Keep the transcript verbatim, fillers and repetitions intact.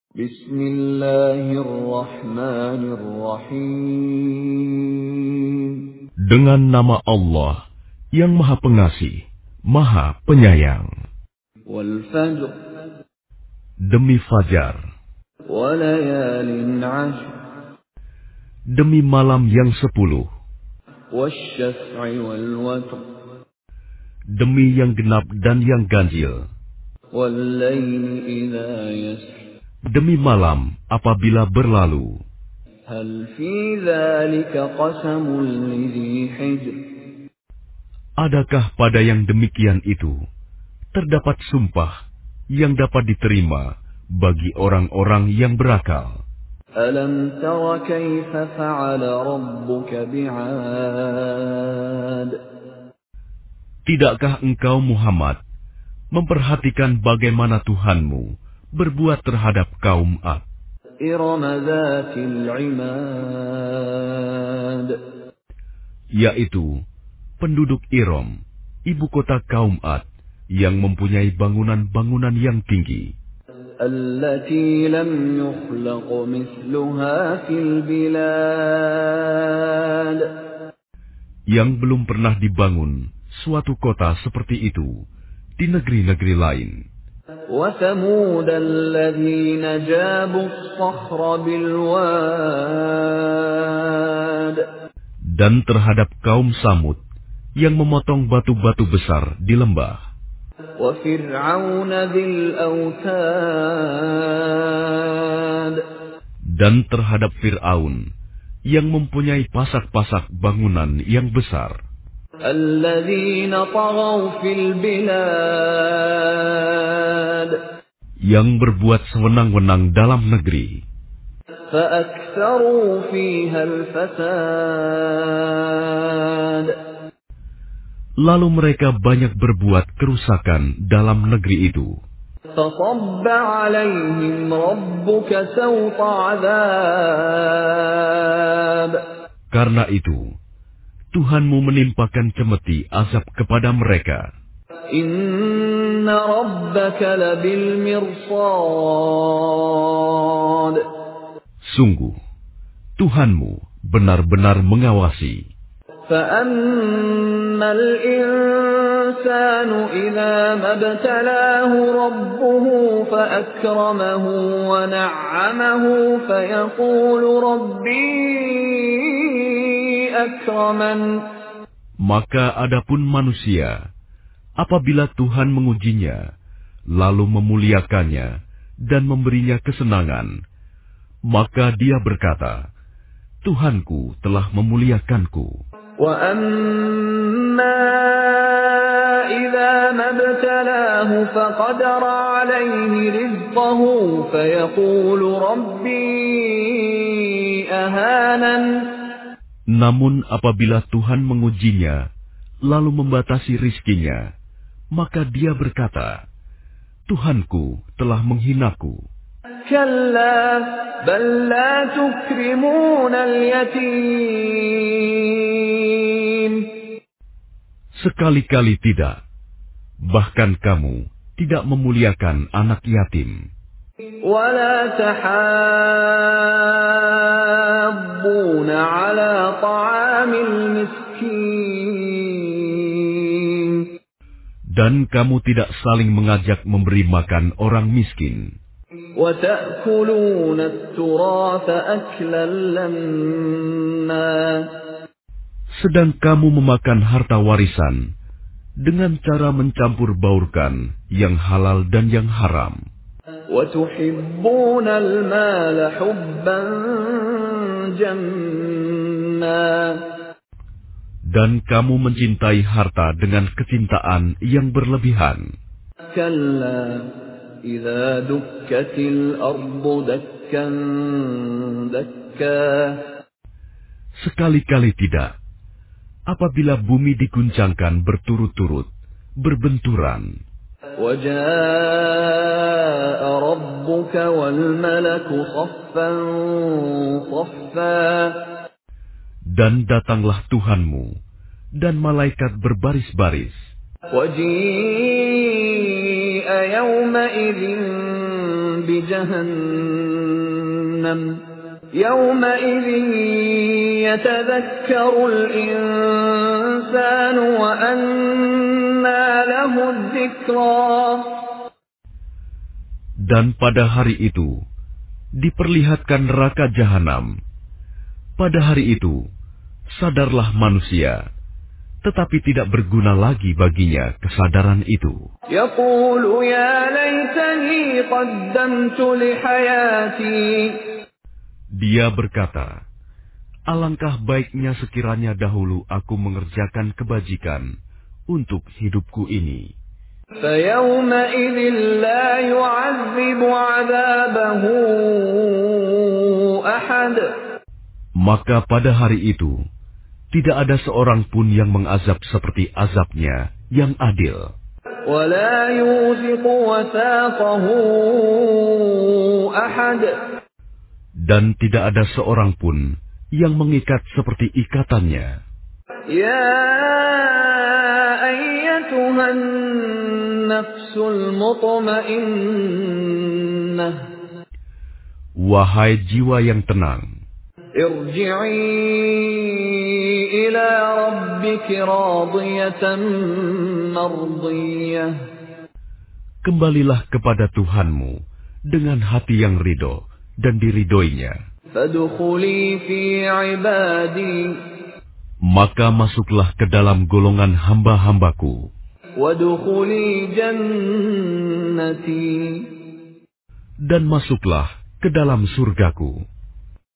Bismillahirrahmanirrahim. Dengan nama Allah yang Maha Pengasih, Maha Penyayang. Wal fajr. Demi fajar. Wa layalin 'ashr. Demi malam yang sepuluh. Wasyaf'i wal watr. Demi yang genap dan yang ganjil. Wal layli idza yasr. Demi malam apabila berlalu. Hal fi dzalika qasamul lidzi hijr. Adakah pada yang demikian itu terdapat sumpah yang dapat diterima bagi orang-orang yang berakal? Alam tara kaifa fa'ala rabbuka bi'ad. Tidakkah engkau Muhammad memperhatikan bagaimana Tuhanmu berbuat terhadap kaum Ad? Iram dzatil 'imad. Yaitu penduduk Iram, ibu kota kaum Ad, yang mempunyai bangunan-bangunan yang tinggi. Allati lam yukhlaq mithluha fil bilad. Yang belum pernah dibangun suatu kota seperti itu di negeri-negeri lain. Wa thamud alladhina jabu as-sakhra bil wad. Dan terhadap kaum Samud yang memotong batu-batu besar di lembah. Wa fir'aun dzil autad. Dan terhadap Fir'aun yang mempunyai pasak-pasak bangunan yang besar. Alladzina taghaw fil bilad. Yang berbuat sewenang-wenang dalam negeri. Fa'aktharu fiha al-fasad. Lalu mereka banyak berbuat kerusakan dalam negeri itu. Fasabba 'alaihim rabbuka sawta 'adzab. Karena itu, Tuhanmu menimpakan cemeti azab kepada mereka. Inna rabbaka labil mirsad. Sungguh, Tuhanmu benar-benar mengawasi. فَأَمَّا الْإِنسَانُ إِذَا مَا ابْتَلَاهُ رَبُّهُ فَأَكْرَمَهُ وَنَعَّمَهُ فَيَقُولُ رَبِّي أَكْرَمَنِ. Maka adapun manusia, apabila Tuhan mengujinya, lalu memuliakannya dan memberinya kesenangan, maka dia berkata, Tuhanku telah memuliakanku. وَأَمَّا إِذَا مَا ابْتَلَاهُ فَقَدَرَ عَلَيْهِ رِزْقَهُ فَيَقُولُ رَبِّي أَهَانَنِ. Namun apabila Tuhan mengujinya, lalu membatasi rizkinya, maka dia berkata, Tuhanku telah menghinaku. كلا بل لا تكرمون اليتيم. Sekali-kali tidak. Bahkan kamu tidak memuliakan anak yatim. ولا تحاضون على طعام المسكين. Dan kamu tidak saling mengajak memberi makan orang miskin. وَتَأْكُلُونَ التُّرَاثَ أَكْلًا لَمًّا. Sedang kamu memakan harta warisan dengan cara mencampur baurkan yang halal dan yang haram. وَتُحِبُّونَ الْمَالَ حُبًّا جَمًّا. Dan kamu mencintai harta dengan kecintaan yang berlebihan. كَلَّا إِذَا دُكَّتِ الْأَرْضُ دَكًّا دَكًّا. Sekali-kali tidak. Apabila bumi diguncangkan berturut-turut, berbenturan. وَجَاءَ رَبُّكَ وَالْمَلَكُ صَفًّا صَفًّا. Dan datanglah Tuhanmu dan malaikat berbaris-baris. وَجِيءَ يَوْمَئِذٍ بجهنم يومئذ يتذكر الإنسان وأنى له الذكرى. Dan pada hari itu diperlihatkan neraka jahanam. Pada hari itu sadarlah manusia, tetapi tidak berguna lagi baginya kesadaran itu. Yaqulu ya laitani qaddamtu li hayati. Dia berkata, alangkah baiknya sekiranya dahulu aku mengerjakan kebajikan untuk hidupku ini. فَيَوْمَئِذٍ لَا يُعَذِّبُ عَذَابَهُ أَحَدٌ. Maka pada hari itu tidak ada seorang pun yang mengazab seperti azabnya yang adil. وَلَا يُوثِقُ وَثَاقَهُ أَحَدٌ. Dan tidak ada seorang pun yang mengikat seperti ikatannya. يَا أَيَّتُهَا النَّفْسُ الْمُطْمَئِنَّةُ. Wahai jiwa yang tenang, irji'i ila rabbiki radiyatan mardiyah. Kembalilah kepada Tuhanmu dengan hati yang ridho dan diridhoinya. Fadkhuli fi ibadi. Maka masuklah ke dalam golongan hamba-hambaku. Wadkhuli jannati. Dan masuklah ke dalam surgaku.